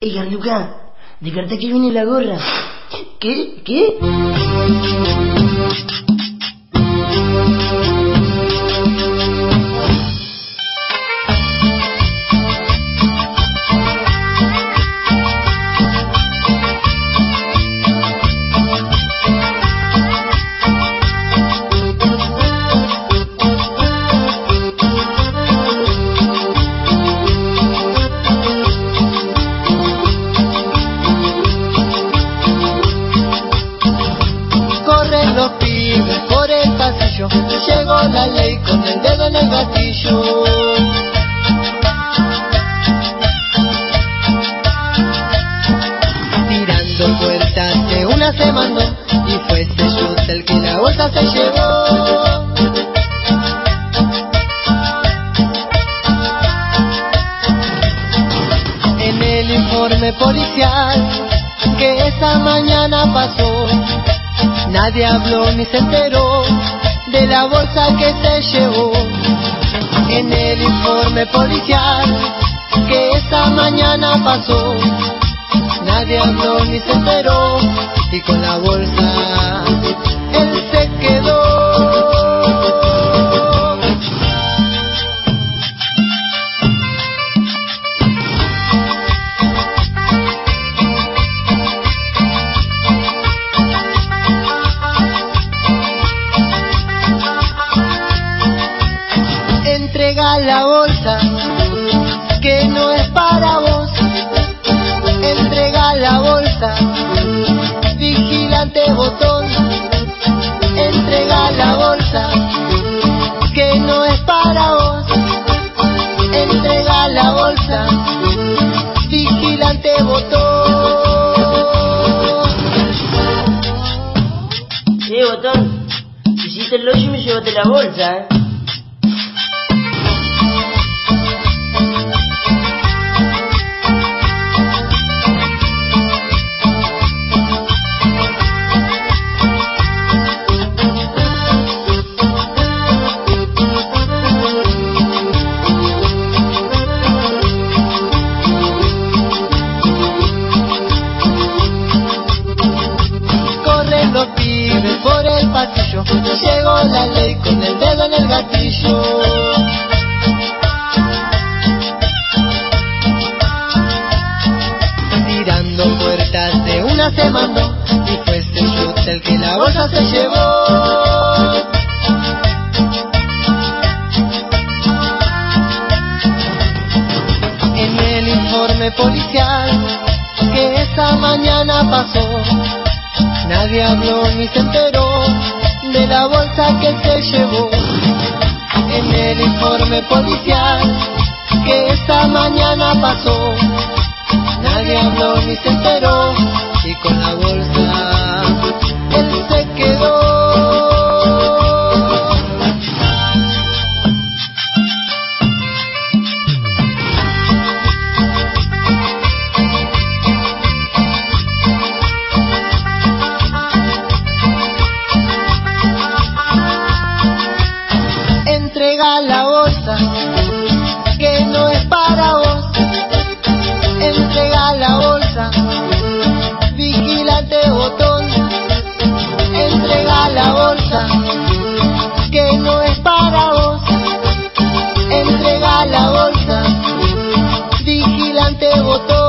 Garluca, descarta que viene la gorra. ¿Qué? Los pibes por el pasillo, llegó la ley con el dedo en el gatillo. Tirando puertas de una se mandó y fue Seyut el que la bolsa se llevó. En el informe policial que esa mañana pasó, nadie habló ni se enteró de la bolsa que se llevó. En el informe policial que esta mañana pasó, nadie habló ni se enteró, y con la bolsa él se quedó. Entrega la bolsa, que no es para vos. Entrega la bolsa, vigilante botón. Entrega la bolsa, que no es para vos. Entrega la bolsa, vigilante botón. Botón, hiciste el hoyo y me llevaste la bolsa, Los pibes por el pasillo, llegó la ley con el dedo en el gatillo. Tirando puertas de una se mandó y fue Seyut el que la bolsa se llevó. En el informe policial que esa mañana pasó, nadie habló ni se enteró de la bolsa que se llevó. En el informe policial que esta mañana pasó, nadie habló ni se enteró, y con la bolsa él se quedó. Entrega la bolsa, que no es para vos. Entrega la bolsa, vigilante botón. Entrega la bolsa, que no es para vos. Entrega la bolsa, vigilante botón.